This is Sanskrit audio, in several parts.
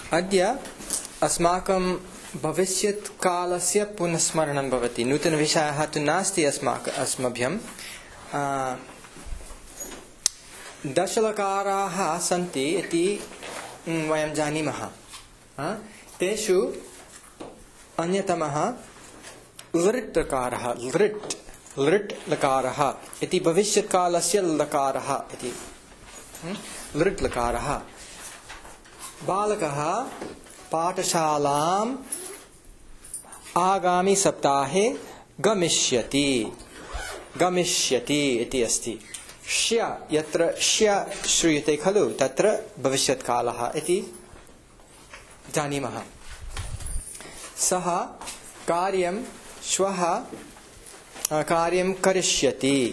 अद्य अस्माकं भविष्यत्कालस्य पुनस्मरणं भवति। नूतनविषयः तु नास्ति अस्मभ्यं। 10 लकाराः सन्ति इति वयं जानीमः। तेषु अन्यतमः लृट् लकारः, लृट् लकारः इति भविष्यत्कालस्य लकारः इति। लृट् लकारः। बालकः पाठशालाम् आगामि सप्ताहे गमिष्यति इति अस्ति। श्य यत्र श्य श्रूयते खलु तत्र भविष्यत्कालः इति जानीमः। सः कार्यं श्वः कार्यं करिष्यति।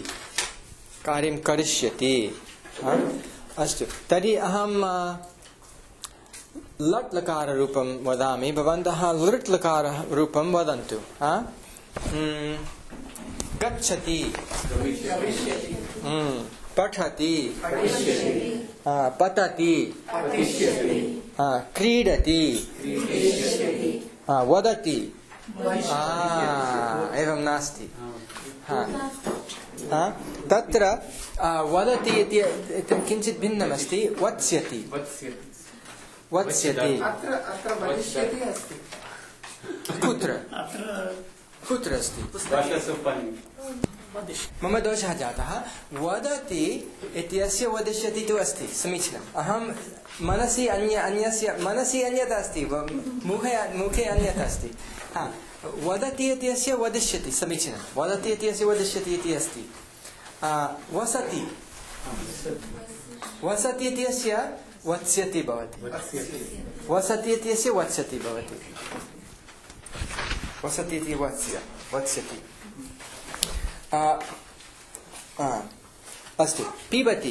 अस्तु, तर्हि अहं लट् लकाररूपं वदामि, भवन्तः लृट् लकाररूपं वदन्तु। गच्छति, पठति, पतति, क्रीडति, वदति। एवं नास्ति। तत्र वदति इति किञ्चित् भिन्नमस्ति। वत्स्यति। कुत्र अस्ति? मम दोषः जातः। वदति इत्यस्य वदिष्यति तु अस्ति, समीचीनम्। अहं मनसि मनसि अन्यत् अस्ति, मुखे अन्यत् अस्ति। वदति इत्यस्य वदिष्यति, समीचीनं। वदति इत्यस्य वदिष्यति इति अस्ति। वसति इत्यस्य वत्स्यति भवति। वसति इत्यस्य वत्स्यति भवति। वसति इति वत्स्यति। अस्तु, पिबति।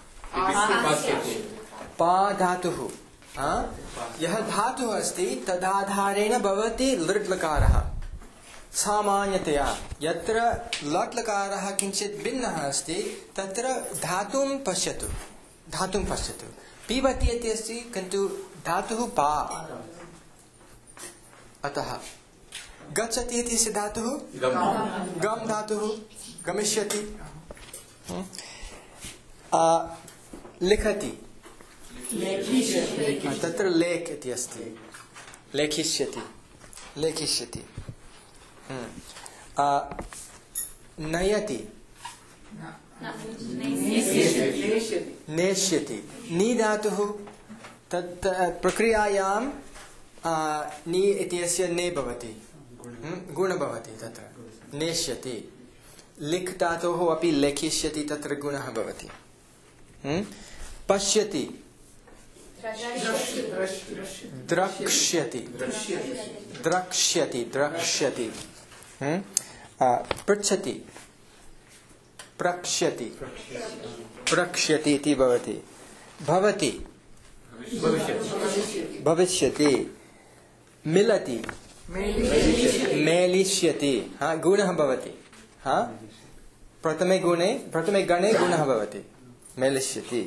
पा धातुः। यः धातुः अस्ति तदाधारेण भवति लृट् लकारः। सामान्यतया यत्र लट् लकारः किञ्चित् भिन्नः अस्ति तत्र धातुं पश्यतु। पिबति इति अस्ति, किन्तु धातुः पा। अतः गच्छति इति धातुः गम् धातुः, गमिष्यति। लिखति, तत्र लेख् इति अस्ति, लेखिष्यति। नयति, नेष्यति। नी धातुः, तत् प्रक्रियायां नी इत्यस्य ने भवति, गुण भवति तत्र। नेष्यति। लिख् धातोः अपि लेखिष्यति, तत्र गुणः भवति। पश्यति, द्रक्ष्यति। पृच्छति, प्रक्ष्यति इति भवति। भवति, भविष्यति। मिलति, मेलिष्यति। गुणः भवति। प्रथमे गणे गुणः भवति, मेलिष्यति।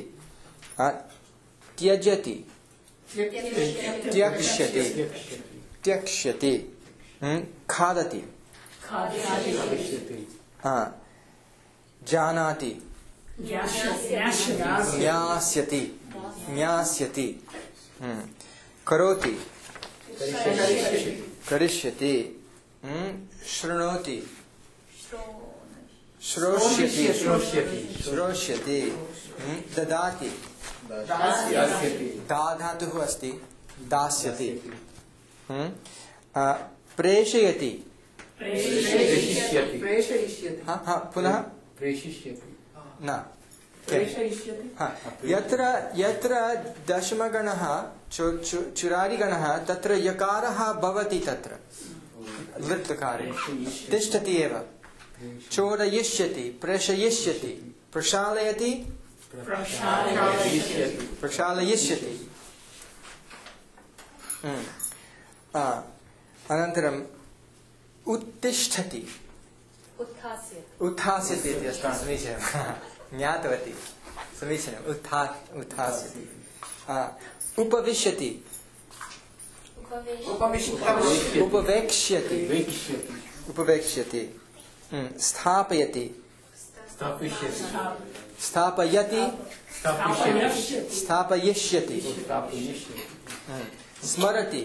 त्यजति, त्यक्ष्यति। खादति, जानाति, ज्ञास्यति। करोति, करिष्यति। शृणोति, श्रोष्यति। ददाति, दा धातुः अस्ति, दास्यति। प्रेषयति, पुनः न। यत्र दशमगणः चुरादिगणः तत्र यकारः भवति, तत्र लृट् लकारे तिष्ठति एव। चोरयिष्यति, प्रेषयिष्यति, प्रक्षालयति, प्रक्षालयिष्यति। अनन्तरम् उत्तिष्ठति, उत्थास्यति इति अस्ति। समीचीनं, ज्ञातवती, समीचीनम्। उत्थास्यति। उपविशति, उपवेक्ष्यति उपवेक्ष्यति स्थापयति स्थापयति स्थापयिष्यति स्मरति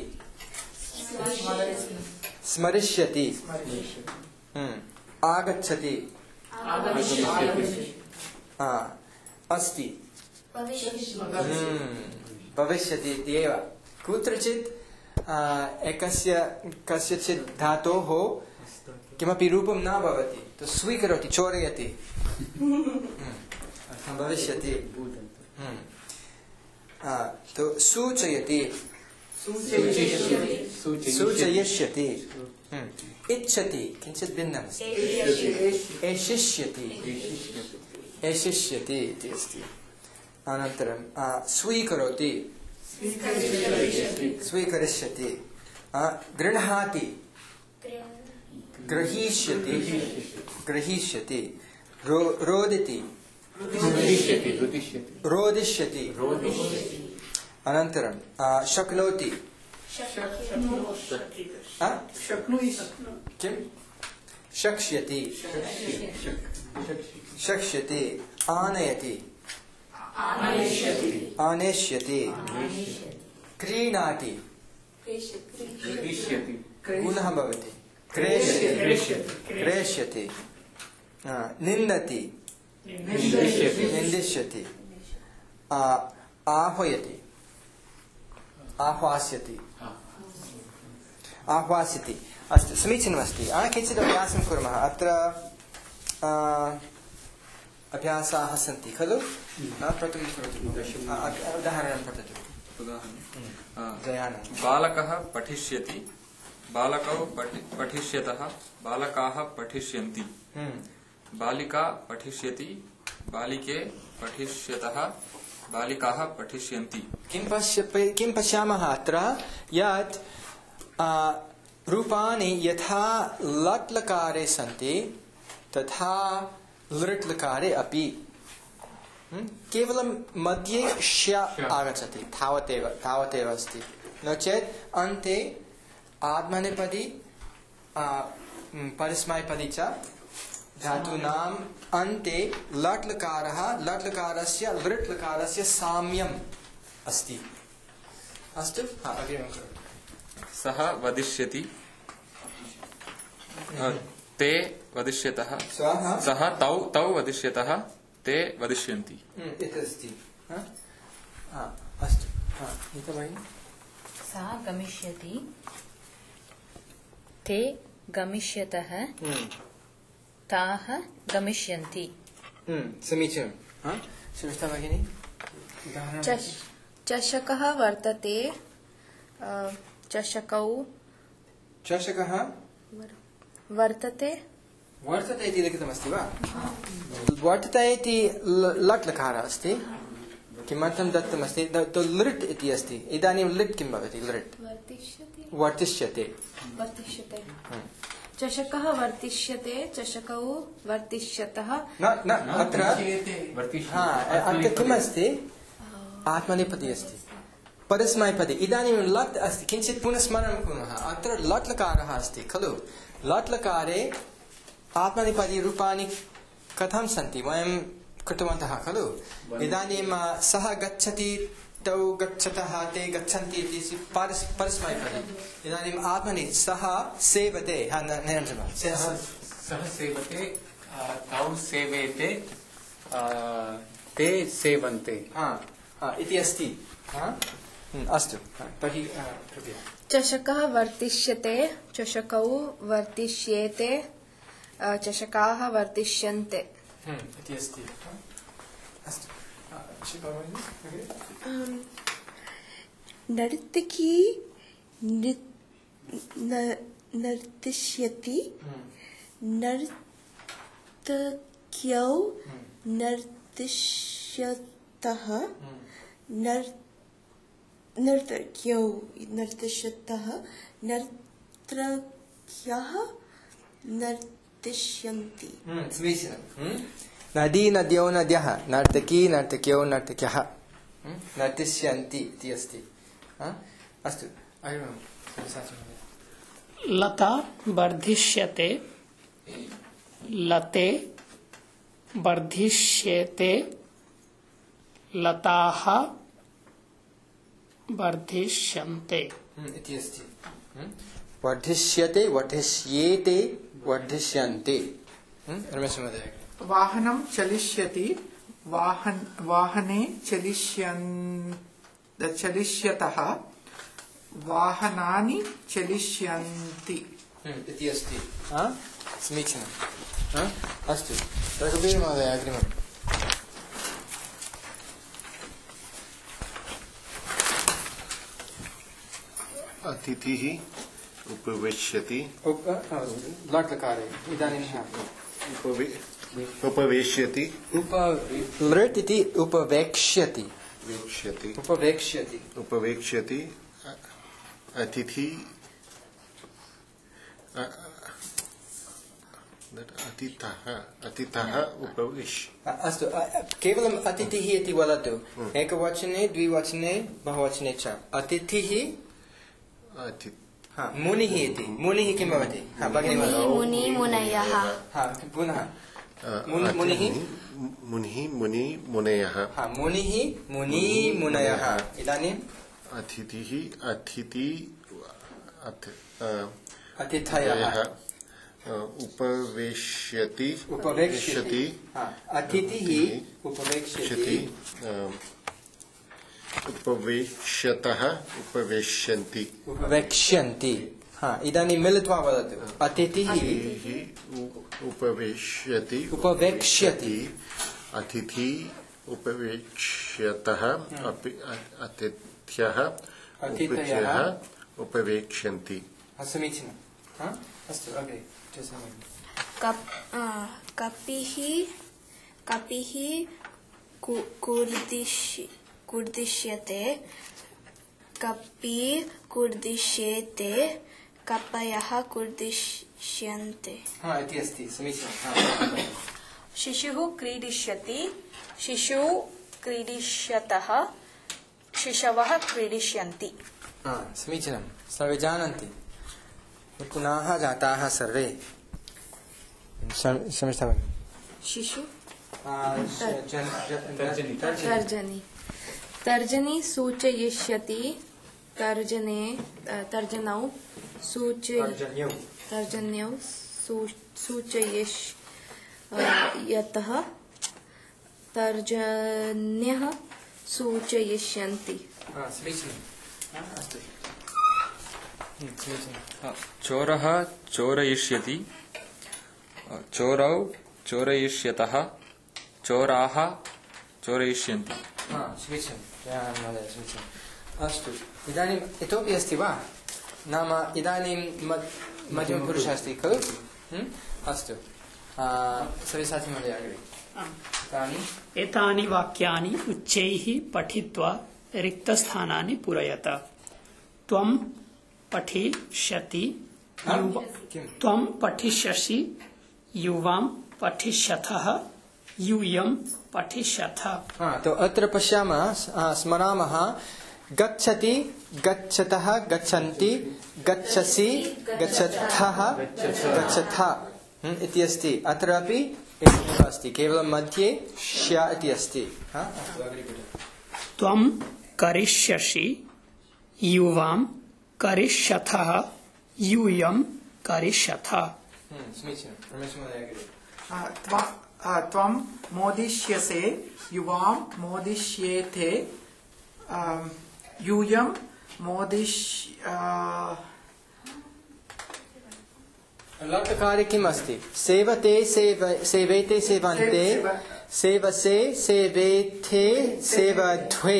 स्मरिष्यति आगच्छति अस्ति भविष्यति इत्येव कुत्रचित् एकस्य कस्यचित् धातोः किमपि रूपं न भवति तो स्वीकरोति चोरयति भविष्यति तो सूचयति सूचयिष्यति इच्छति किञ्चित् भिन्नम् एषिष्यति एषिष्यति इति अस्ति अनन्तरं स्वीकरोति स्वीकरिष्यति गृह्णाति ग्रहीष्यति ग्रहीष्यति रोदिति रोदिष्यति अनन्तरं शक्नोति किं शक्ष्यति शक्ष्यति आनयति आनेष्यति क्रीणाति पुनः भवति क्रेष्यति निन्दति निन्दिष्यति आह्वयति आह्वास्यति आह्वास्यति अस्तु समीचीनमस्ति किञ्चित् अभ्यासं कुर्मः अत्र अभ्यासाः सन्ति खलु प्रथमं करोतु उदाहरणं पठतु बालकः पठिष्यति बालकौ पठिष्यतः बालकाः पठिष्यन्ति बालिका पठिष्यति बालिके पठिष्यतः बालिकाः पठिष्यन्ति किं पश्यामः अत्र यत् रूपाणि यथा लट् लकारे सन्ति तथा लृट् लकारे अपि केवलं मध्ये ष्य आगच्छति तावदेव अस्ति नो चेत् अन्ते आत्मनेपदी परस्मैपदी च धातूनाम् अन्ते लट् लकारः लट् लकारस्य लृट् लकारस्य साम्यम् अस्ति अस्तु अग्रिमं करोतु सः वदिष्यति ते वदिष्यतः सः तौ वदिष्यतः ते वदिष्यन्ति इति अस्ति अस्तु सा गमिष्यति ते गमिष्यतः ताः गमिष्यन्ति समीचीनं श्रुष्टा भगिनी चषकः वर्तते चषकौ चषकः वर्तते वर्तते इति लिखितमस्ति वा वर्तते इति लट् लकारः अस्ति किमर्थं दत्तमस्ति तो लृट् इति अस्ति इदानीं लिट् किं भवति लृट् वर्तिष्यते चषकः वर्तिष्यते चषकौ वर्तिष्यतः न अत्र किमस्ति आत्मनेपदी अस्ति परस्मैपदी इदानीं लट् अस्ति किञ्चित् पुनः स्मरणं कुर्मः अत्र लट् लकारः अस्ति खलु लट् लकारे आत्मनेपदी रूपाणि कथं सन्ति वयं कृतवन्तः खलु इदानीं सः गच्छति तौ गच्छतः ते गच्छन्ति इति परस्मैपदी इदानीम् आत्मनि सः सेवते सः सेवते तौ सेवेते ते सेवन्ते इति अस्ति अस्तु तर्हि चषकः वर्तिष्यते चषकौ वर्तिष्येते चषकाः वर्तिष्यन्ते इति अस्ति अस्तु नर्तकी नर्तिष्यति नर्तक्यौ नर्तिष्यतः नर्तक्यौ नर्तिष्यतः नर्तक्यः नर्तिष्यन्ति समीचीनं नदी नद्यौ नद्यः नर्तकी नर्तक्यौ नर्तक्यः नर्तिष्यन्ति इति अस्ति अस्तु लता वर्धिष्यते लते वर्धिष्येते लताः वर्धिष्यन्ते इति अस्ति वर्धिष्यते वर्धिष्येते वर्धिष्यन्ते रमेश महोदय वाहनं चलिष्यति वाहने चलिष्यतः वाहनानि चलिष्यन्ति इति अस्ति समीचीनम् अस्तु रघुवीर महोदय अग्रिमम् अतिथिः उपविश्यति लट्लकारे इदानीं उपवेश्यति लृट् इति उपवेक्ष्यति उपवेक्ष्यति अतिथि अतिथः अस्तु केवलम् अतिथिः इति वदतु एकवचने द्विवचने बहुवचने च अतिथिः मुनिः इति मुनिः किं भवति मुनिमुनयः पुनः मुनिः मुनिमुनयः मुनिमुनयः इदानीम् अतिथिः अतिथयः उपवेश्यति अतिथिः उपवेक्ष्यति उपवेक्ष्यतः उपवेश्यन्ति उपवेक्ष्यन्ति इदानीं मिलित्वा वदतु अतिथिः उपवेक्ष्यति अतिथि उपवेक्ष्यतः अतिथ्यः उपवेक्ष्यन्ति समीचीनम् अस्तु अग्रे कपिः कुर्दिश्यते कपि कुर्दिश्येते कपयः कुर्दिश्यन्ते इति अस्ति समीचीनम् शिशुः क्रीडिष्यति शिशुः क्रीडिष्यतः शिशवः क्रीडिष्यन्ति समीचीनं सर्वे जानन्ति निपुणाः जाताः सर्वे शिशु तर्जनी तर्जनी सूचयिष्यति तर्जनौ सूचयिष्यतः तर्जन्यः सूचयिष्यन्ति चोरः चोरयिष्यति चोरौ चोरयिष्यतः चोराः चोरयिष्यन्ति अस्तु इदानीम् इतोपि अस्ति वा नाम इदानीं मध्यमपुरुषः अस्ति खलु अस्तु सव्यसाची महोदय अग्रे एतानि वाक्यानि उच्चैः पठित्वा रिक्तस्थानानि पूरयत त्वं पठिष्यति त्वं पठिष्यसि युवां पठिष्यथः यूयं पठिष्यथ तो अत्र पश्यामः स्मरामः गच्छति गच्छतः गच्छन्ति गच्छसि गच्छथः गच्छथ इति अस्ति अत्रापि एवमेव अस्ति केवलं मध्ये श्य इति अस्ति त्वं करिष्यसि युवां करिष्यथः यूयं करिष्यथ त्वं मोदिष्यसे युवां मोदिष्येते यूयं लट्लकारे किम् अस्ति सेवते सेवेते सेवन्ते सेवसे सेवेथे सेवध्वे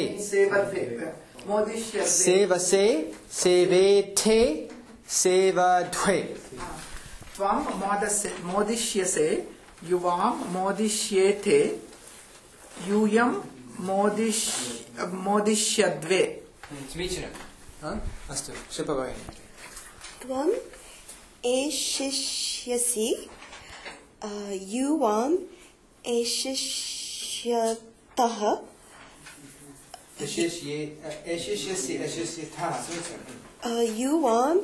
सेवसे सेवेथे सेवध्वे त्वं मोदिष्यसे युवां मोदिष्येते यूयं मोदिष्यद्वे समीचीनम् अस्तु शुभभगिनी त्वम् एषिष्यसि युवाम् एषिष्यतः युवाम्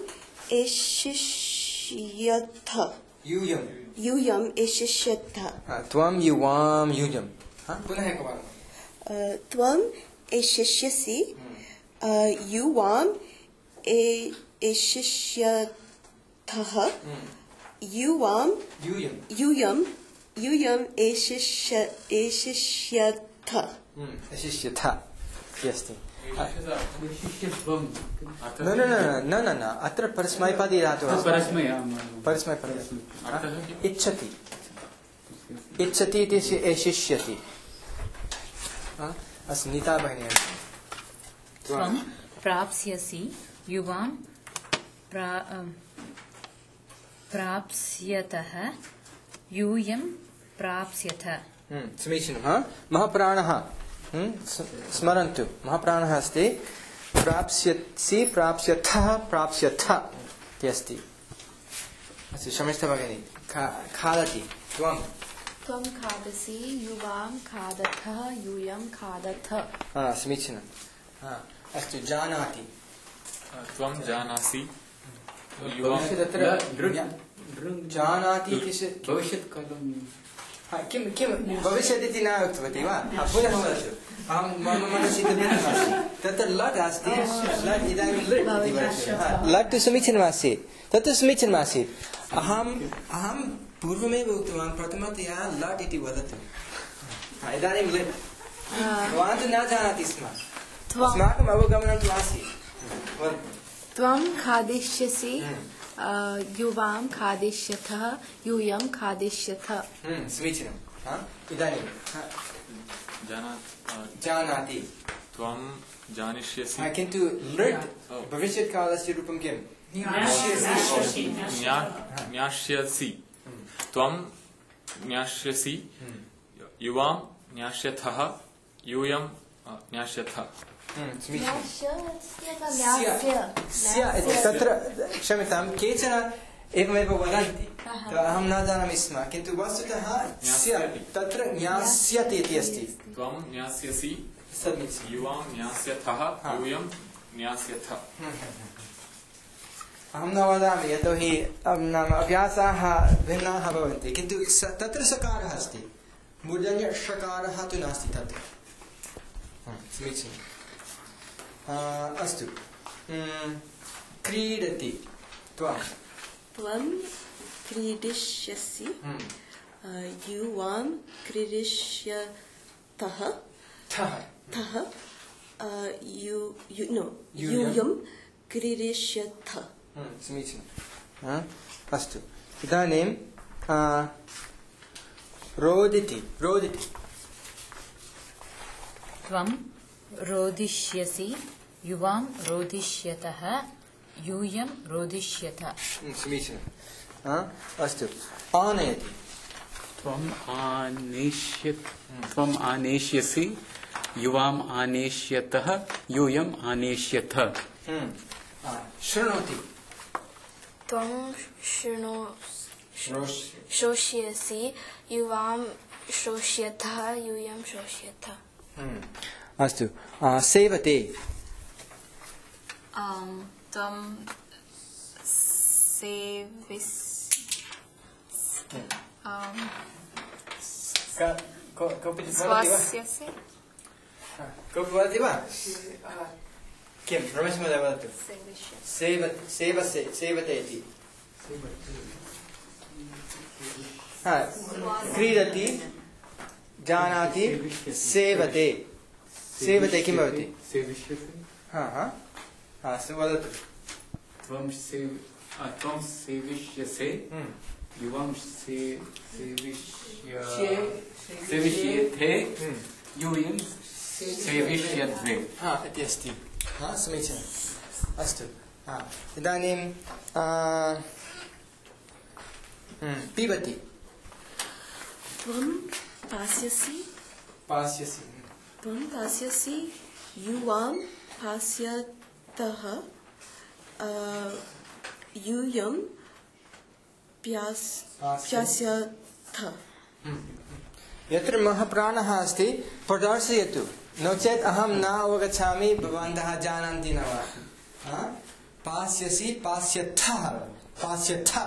एषिष्यथ यूयम् एषिष्यथ त्वं युवां यूयं पुनः एकवारं त्वम् एषिष्यसि युवाम् एषिष्यथः यूयम् एषिष्यथ अस्ति न अत्र परस्मैपदी धातुः परस्मैपदी इच्छति इच्छति इति एषिष्यति अस्तु नीता भगिनी त्वं प्राप्स्यसि युवां प्राप्स्यतः यूयं प्राप्स्यथ समीचीनं महाप्राणः स्मरन्तु महाप्राणः अस्ति प्राप्स्यसि प्राप्स्यथः प्राप्स्यथ इति अस्ति अस्तु शमिष्ठा भगिनी खादति त्वं खादसि युवां खादथः यूयं खादथ समीचीनं अस्तु जानाति त्वं जानासि तत्र जानाति भविष्यत् कालं किं भविष्यति इति न उक्तवती वा पुनः वदतु अहं मम मनसि तत्र लट् अस्ति लट् इदानीं लट् तु समीचीनमासीत् तत्र समीचीनमासीत् अहं पूर्वमेव उक्तवान् प्रथमतया लट् इति वदतु इदानीं लिट् भवान् तु न जानाति स्म अस्माकम् अवगमनं तु आसीत् त्वं खादिष्यसि युवां खादिष्यथः यूयं खादिष्यथ समीचीनम् इदानीं जानाति त्वं जानिष्यसि किन्तु लट् भविष्यत्कालस्य रूपं किम् ज्ञास्यसि त्वं ज्ञास्यसि युवां ज्ञास्यथः यूयं ज्ञास्यथ तत्र क्षम्यतां केचन एवमेव वदन्ति अहं न जानामि स्म किन्तु वस्तुतः तत्र ज्ञास्यति इति अस्ति त्वं ज्ञास्यसि युवां ज्ञास्यथः यूयं ज्ञास्यथ अहं न वदामि यतोहि नाम अभ्यासाः भिन्नाः भवन्ति किन्तु तत्र सकारः अस्ति मूर्धन्यषकारः तु नास्ति तत्र समीचीनम् अस्तु क्रीडति त्वं क्रीडिष्यसि युवां क्रीडिष्यतः यूयं क्रीडिष्यथ समीचीनम् अस्तु इदानीं रोदिति त्वं रोदिष्यसि युवां रोदिष्यतः यूयं रोदिष्यथ समीचीनम् अस्तु आनयति त्वम् आनेष्यसि युवाम् आनेष्यतः यूयम् आनेष्यथ शृणोति त्वं श्रोष्यसि युवां श्रोष्यथः यूयं श्रोष्यथ अस्तु सेवते त्वं कोऽपि वदति वा किं रमेशमहोदय वदतु सेवते इति क्रीडति जानाति सेवते किं भवति वदतु त्वं सेविष्यसे युवां सेविष्येथे यूयं सेविष्यद्वे इति अस्ति समीचीनम् अस्तु इदानीं पिबति त्वं पास्यसि युवां पास्यतः यूयं प्यास्यथ यत्र महाप्राणः अस्ति प्रदर्शयतु नो चेत् अहं न अवगच्छामि भवन्तः जानन्ति न वा पास्यसि पास्यथः पास्यथ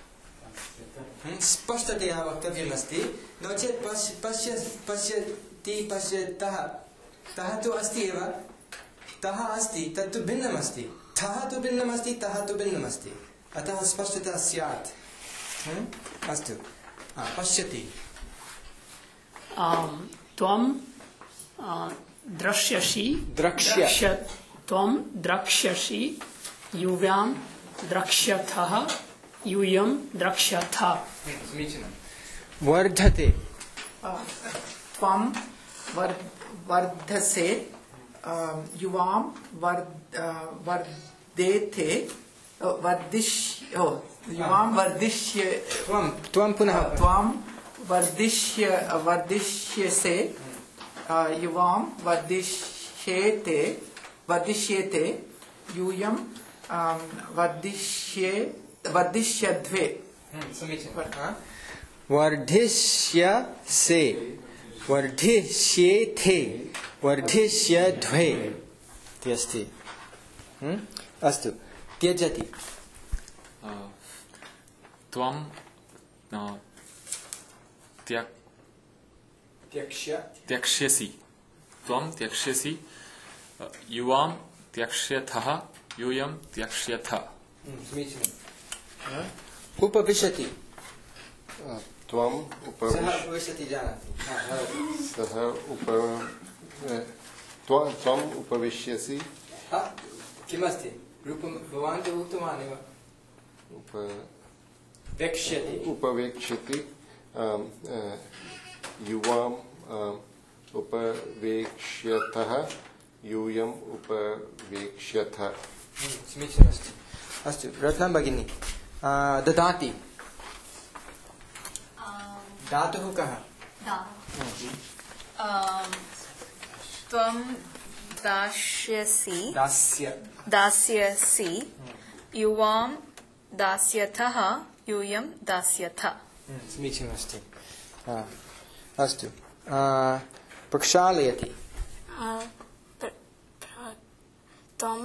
स्पष्टतया वक्तव्यमस्ति नो चेत् पश्यति पश्यतः तः तु अस्ति एव तः अस्ति तत्तु भिन्नमस्ति थः तु भिन्नमस्ति तः तु भिन्नमस्ति अतः स्पष्टता स्यात् अस्तु पश्यति त्वं द्रक्ष्यसि त्वं द्रक्ष्यसि युवां द्रक्ष्यथः यूयं द्रक्ष्यथ समीचीनं वर्धते त्वं वर्धसे युवां वर्धेते युवां वर्धिष्य त्वं पुनः त्वं वर्धिष्यसे युवां वर्धिष्येते यूयं वर्धिष्यध्वे समीचीनं वर्धिष्यसे वर्धिष्येथे वर्धिष्यध्वे इति अस्ति अस्तु त्यजति त्वं त्यक्ष्यसि त्वं त्यक्ष्यसि युवां त्यक्ष्यथः यूयं त्यक्ष्यथ समीचीनम् उपविशति त्वम् उपविशति जानाति सः त्वम् उपविश्यसि किमस्ति रूपं भवान् तु उक्तवान् एव उपवेक्ष्यति युवाम् उपवेक्ष्यतः यूयम् उपवेक्ष्यथ समीचीनमस्ति अस्तु रत्ना भगिनी ददाति धातुः कः त्वं दास्यसि युवां दास्यथः यूयं दास्यथ समीचीनमस्ति अस्तु प्रक्षालयति त्वं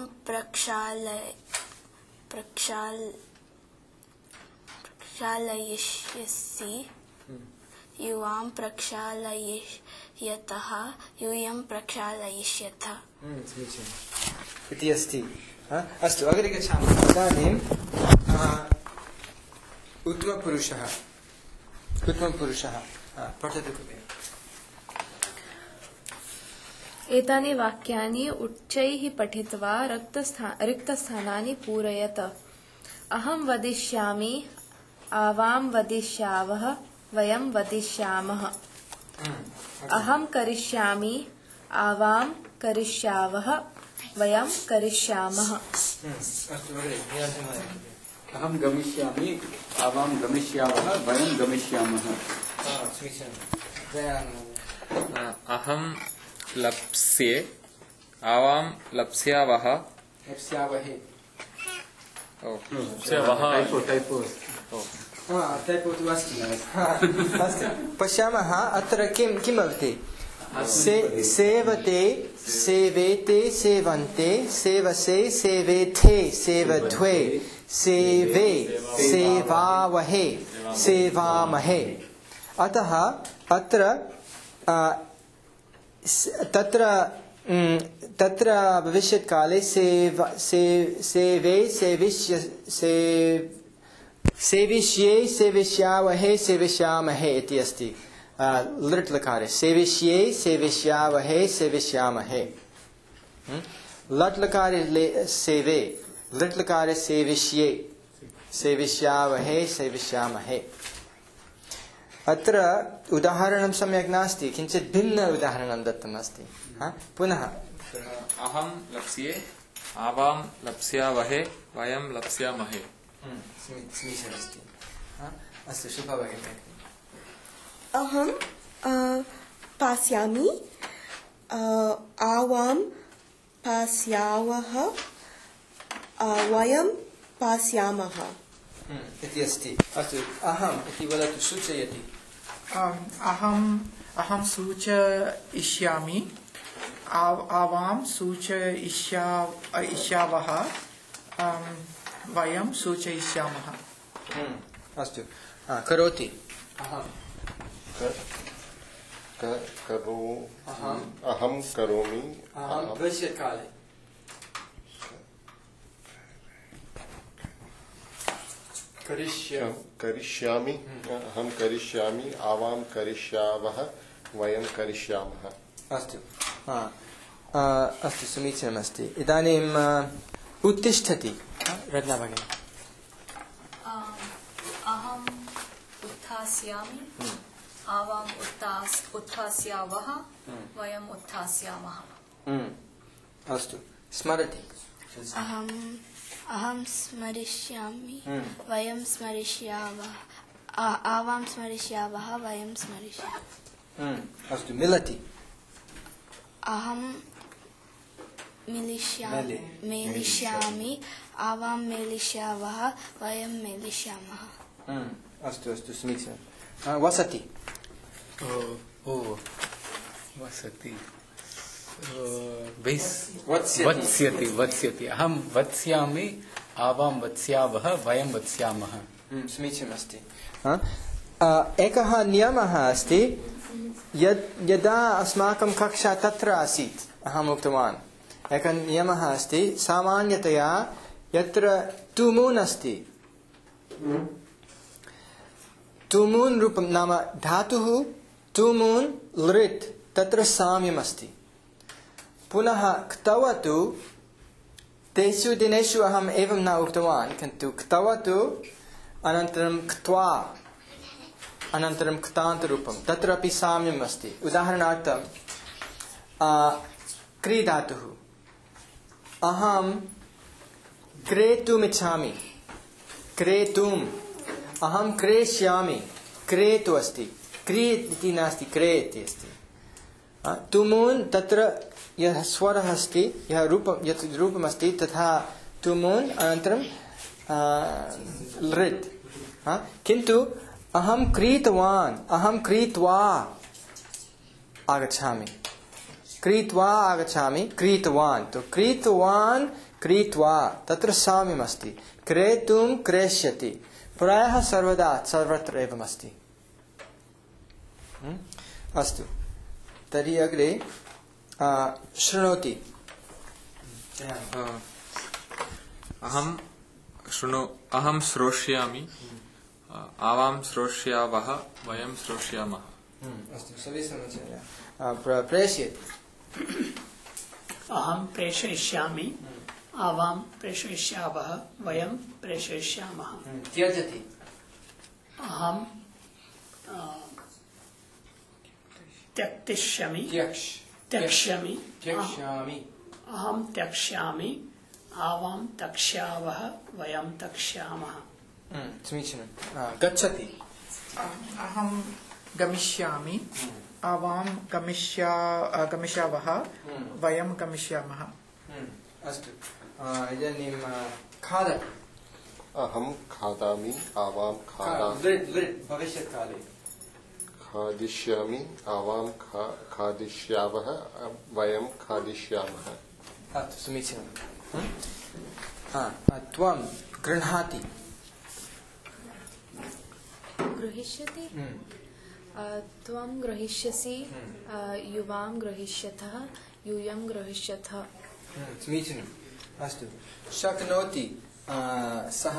प्रक्षालयिष्यसि युवां प्रक्षालयिष्यतः यूयं प्रक्षालयिष्यथ समीचीनम् इति अस्ति अस्तु अग्रे गच्छामः इदानीं उत्तमपुरुषः पठतु कृपया एतानि वाक्यानि उच्चैः पठित्वा रिक्तस्थानानि पूरयत अहं वदिष्यामि आवां वदिष्यावः वयं वदिष्यामः अहं करिष्यामि आवां करिष्यावः वयं करिष्यामः अहं गमिष्यामि आवां गमिष्यावः वयं गमिष्यामः अहं लप्स्ये आवां लप्स्यावः पश्यामः अत्र किं भवति सेवते सेवेते सेवन्ते सेवसे सेवेथे सेवध्वे सेवे सेवावहे सेवामहे अतः अत्र तत्र भविष्यत्काले सेवे सेविष्ये सेविष्यावहे सेविष्यामहे इति अस्ति लृट् लकारे सेविष्ये सेविष्यावहे सेविष्यामहे लट् लकारे सेवे लृट् लकारे सेविष्ये सेविष्यावहे सेविष्यामहे अत्र उदाहरणं सम्यक् नास्ति किञ्चित् भिन्न उदाहरणं दत्तम् अस्ति पुनः अहं लप्स्ये आवां लप्स्यावहे वयं लप्स्यामहे समीचीनमस्ति अस्तु शुभा भगिनी अहं पास्यामि आवां पास्यावः वयं पास्यामः इति अस्ति अस्तु अहम् इति वदतु सूचयति अहं सूचयिष्यामि आवां सूचयिष्यावः वयं सूचयिष्यामः अस्तु करोति अहं करोमि भविष्यत्काले करिष्यामि अहं करिष्यामि आवां करिष्यावः वयं करिष्यामः अस्तु अस्तु समीचीनमस्ति इदानीम् उत्तिष्ठति रत्ना भगिनी अहम् उत्थास्यामि आवाम् उत्थास्यावः वयम् उत्थास्यामः अस्तु स्मरति अहं स्मरिष्यामि वयं स्मरिष्यावः आवां स्मरिष्यावः वयं स्मरिष्यामः अस्तु मिलति अहं मेलिष्यामि आवां मेलिष्यावः वयं मेलिष्यामः अस्तु अस्तु समीचीनं वसति वसति वत्स्यति अहं वत्स्यामि आवां वत्स्यावः वयं वत्स्यामः समीचीनमस्ति एकः नियमः अस्ति यदा अस्माकं कक्षा तत्र आसीत् अहम् उक्तवान् एकः नियमः अस्ति सामान्यतया यत्र तुमून् अस्ति तुमून् रूपं नाम धातुः तुमून् लृट् तत्र साम्यम् अस्ति पुनः क्तवतु तेषु दिनेषु अहम् एवं न उक्तवान् किन्तु क्तवतु अनन्तरं क्त्वा अनन्तरं क्तान्तरूपं तत्रापि साम्यम् अस्ति उदाहरणार्थं क्री धातुः अहं क्रेतुमिच्छामि क्रेतुम् अहं क्रेष्यामि क्रेतु अस्ति क्री इति नास्ति क्रे इति अस्ति तुमून् तत्र यः स्वरः अस्ति यत् रूपमस्ति तथा तुमून् अनन्तरं लृट् किन्तु अहं क्रीतवान् अहं क्रीत्वा आगच्छामि क्रीतवान् तो क्रीतवान् क्रीत्वा तत्र साम्यम् अस्ति क्रेतुं क्रेष्यति प्रायः सर्वत्र एवमस्ति अस्तु तर्हि अग्रे शृणोति अहं श्रोष्यामि आवां श्रोष्यावः वयं श्रोष्यामः अस्तु समीचीनं प्रेषयति अहं प्रेषयिष्यामि आवां प्रेषयिष्यावः वयं प्रेषयिष्यामः त्यजति अहं त्यक्ष्यामि अहं त्यक्ष्यामि आवां त्यक्ष्यावः वयं त्यक्ष्यामः समीचीनं गच्छति अहं गमिष्यामि आवां गमिष्यावः वयं गमिष्यामः अस्तु इदानीं खादति अहं खादामि आवां भविष्यत्काले खादिष्यामि आवां खादिष्यावः वयं खादिष्यामः समीचीनं त्वं गृह्णाति गृहीष्यति त्वं गृहीष्यसि युवां गृहीष्यतः यूयं गृहीष्यतः समीचीनम् अस्तु शक्नोति सः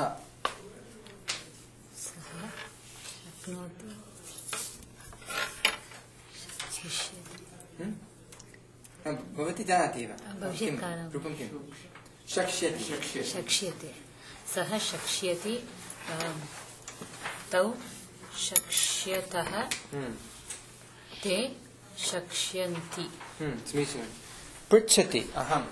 भवती जानाति एव रूपं किं शक्ष्यते सः शक्ष्यति तौ शक्ष्यतः ते शक्ष्यन्ति समीचीनं पृच्छति अहं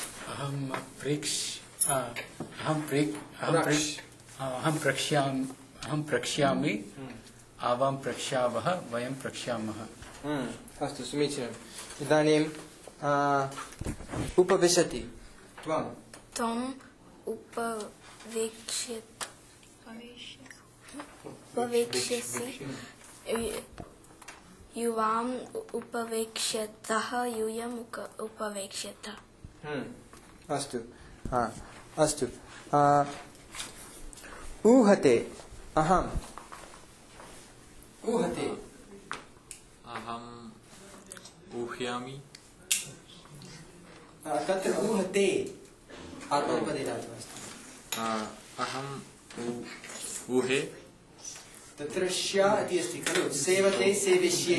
प्रक्ष्यामि आवां प्रक्ष्यावः वयं प्रक्ष्यामः अस्तु समीचीनम् इदानीं उपविशति त्वम् उपवेक्ष्यसि युवाम् उपवेक्ष्यतः यूयम् उपवेक्ष्यत अस्तु अस्तु ऊहते अहम् ऊहते अहम् ऊह्यामि तत्र ऊहते आत्मनेपदी धातुः अस्ति अहम् ऊहे तत्र श्या इति अस्ति खलु सेवते सेविष्ये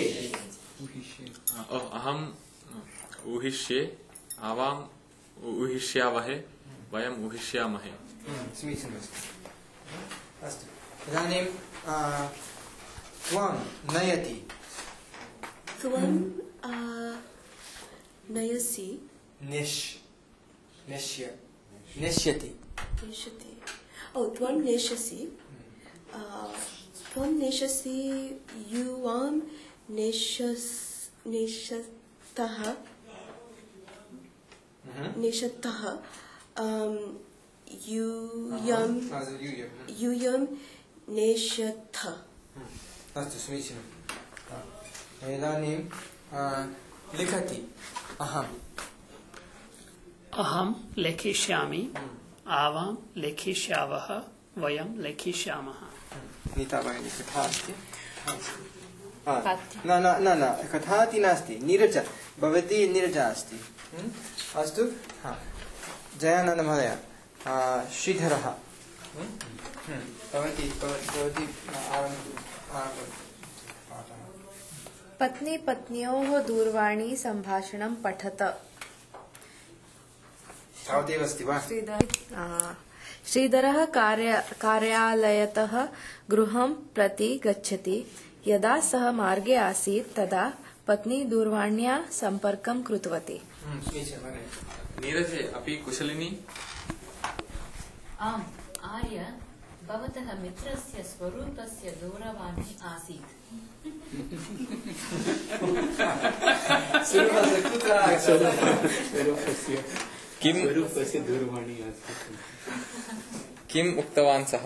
अहम् ऊहिष्ये आवाम् ऊहिष्यावहे वयम् ऊहिष्यामहे समीचीनमस्ति अस्तु इदानीं त्वं नयति त्वं नयसि नेष्यति त्वं नेष्यसि युवां नेष्यतः यूयं नेष्यथ अस्तु समीचीनम् इदानीं लिखति अहं लेखिष्यामि आवां लेखिष्यावः वयं लेखिष्यामः नीता भगिनी कथा अस्ति न कथा इति नास्ति नीरजा भवती नीरजा अस्ति अस्तु जयानन्द महोदय श्रीधरः भवती पत्नी पत्न्योः दूरवाणी सम्भाषणं पठत तावदेव अस्ति वा श्रीधरः कार्यालयतः गृहं प्रति गच्छति यदा सः मार्गे आसीत् तदा पत्नी दूरवाण्या सम्पर्कं कृतवती नीरजे अपि कुशलिनी आम् आर्य भवतः मित्रस्य स्वरूपस्य दूरवाणी आसीत् किम् उक्तवान् सः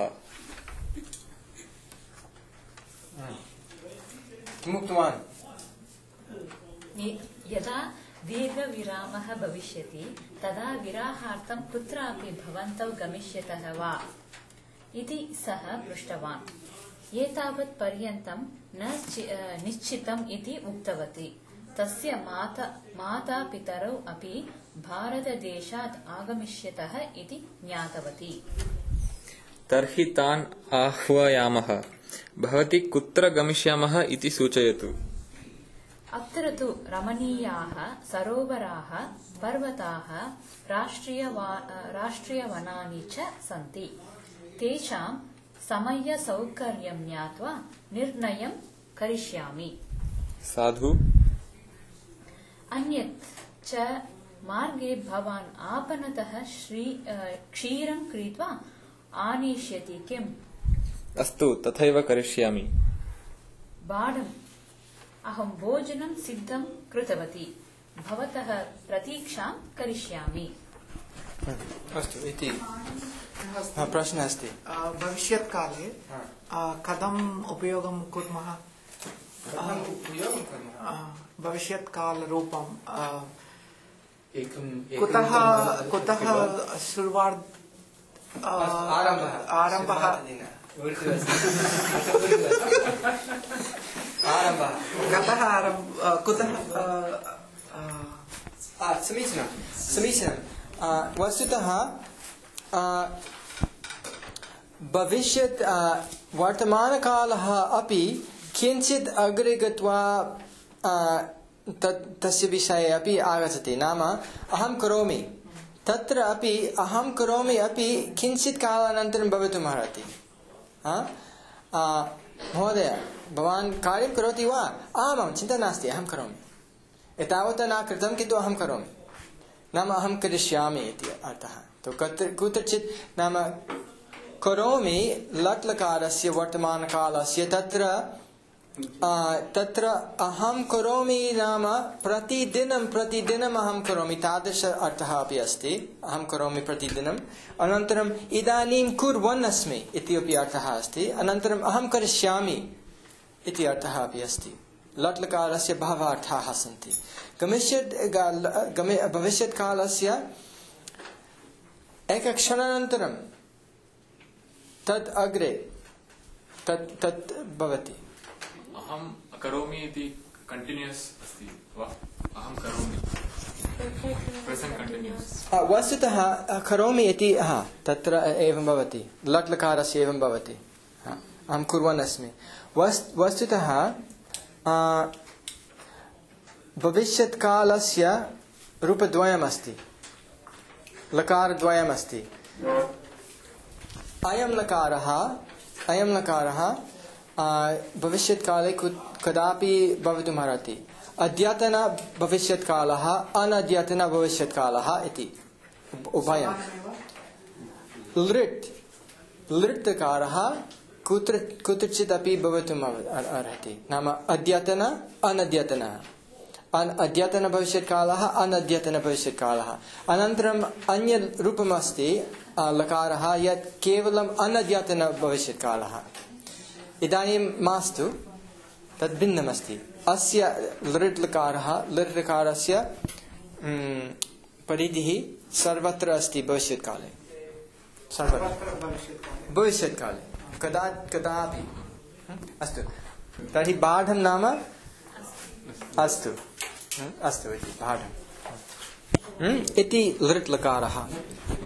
किमुक्तवान् यदा दीर्घविरामः भविष्यति तदा विराहार्थं कुत्रापि भवन्तौ गमिष्यतः वा इति सः पृष्टवान् एतावत् पर्यन्तं न निश्चितम् इति उक्तवती तस्य मातापितरौ अपि भारतदेशात् आगमिष्यतः इति ज्ञातवती तर्हि तान् आह्वयामः भवती कुत्र गमिष्यामः इति सूचयतु अत्र तु रमणीयाः सरोवराः पर्वताः राष्ट्रियवनानि च सन्ति तेषां समयसौकर्यं ज्ञात्वा निर्णयं करिष्यामि साधु अन्यत् च मार्गे भवान् आपणतः क्षीरं क्रीत्वा आनेष्यति किम् अस्तु तथैव करिष्यामि बाढम् अहं भोजनं सिद्धं कृतवती भवतः प्रतीक्षां करिष्यामि अस्तु इति प्रश्नः अस्ति भविष्यत्काले कथम् उपयोगं कुर्मः भविष्यत्कालरूपं कुतः शुरुवात् आरम्भः कतः कुतः समीचीनं वस्तुतः भविष्यत् वर्तमानकालः अपि किञ्चित् अग्रे गत्वा तस्य विषये अपि आगच्छति नाम अहं करोमि तत्र अपि अहं करोमि अपि किञ्चित् कालानन्तरं भवितुम् अर्हति महोदय भवान् कार्यं करोति वा आमां चिन्ता नास्ति अहं करोमि एतावता न कृतं किन्तु अहं करोमि नाम अहं करिष्यामि इति अर्थः तो कुत्रचित् नाम करोमि लट्लकारस्य वर्तमानकालस्य तत्र अहं करोमि नाम प्रतिदिनम् अहं करोमि तादृश अर्थः अपि अस्ति अहं करोमि प्रतिदिनम् अनन्तरम् इदानीं कुर्वन् अस्मि इति अपि अर्थः अस्ति अनन्तरम् अहं करिष्यामि इति अर्थः अपि अस्ति लट् लकारस्य बहवः अर्थाः सन्ति। भविष्यत्कालस्य एकक्षणानन्तरं तद् अग्रे तत् भवति। अहं करोमि इति कंटिन्यूअस अस्ति वा? अहं करोमि प्रेजेंट कंटिन्यूअस। वस्तुतः करोमि इति तत्र एवं भवति, लट् लकारस्य एवं भवति। अहं कुर्वन् अस्मि। वस्तुतः भविष्यत्कालस्य रूपद्वयमस्ति, लकारद्वयमस्ति। अयं लकारः भविष्यत्काले कदापि भवितुमर्हति। अद्यतन भविष्यत्कालः, अनद्यतन भविष्यत्कालः इति उभयं। लृट् लकारः कुत्रचित् अपि भवितुम् अर्हति, नाम अद्यतन अनद्यतनः, अद्यतन भविष्यत्कालः, अनद्यतन भविष्यत्कालः। अनन्तरम् अन्यरूपमस्ति लकारः यत् केवलम् अनद्यतन भविष्यत्कालः। इदानीं मास्तु, तद् भिन्नमस्ति। अस्य लृट् लकारस्य परिधिः सर्वत्र अस्ति भविष्यत्काले, भविष्यत्काले कदापि। अस्तु, तर्हि बाढं नाम अस्तु इति बाढम् इति लृट् लकारः।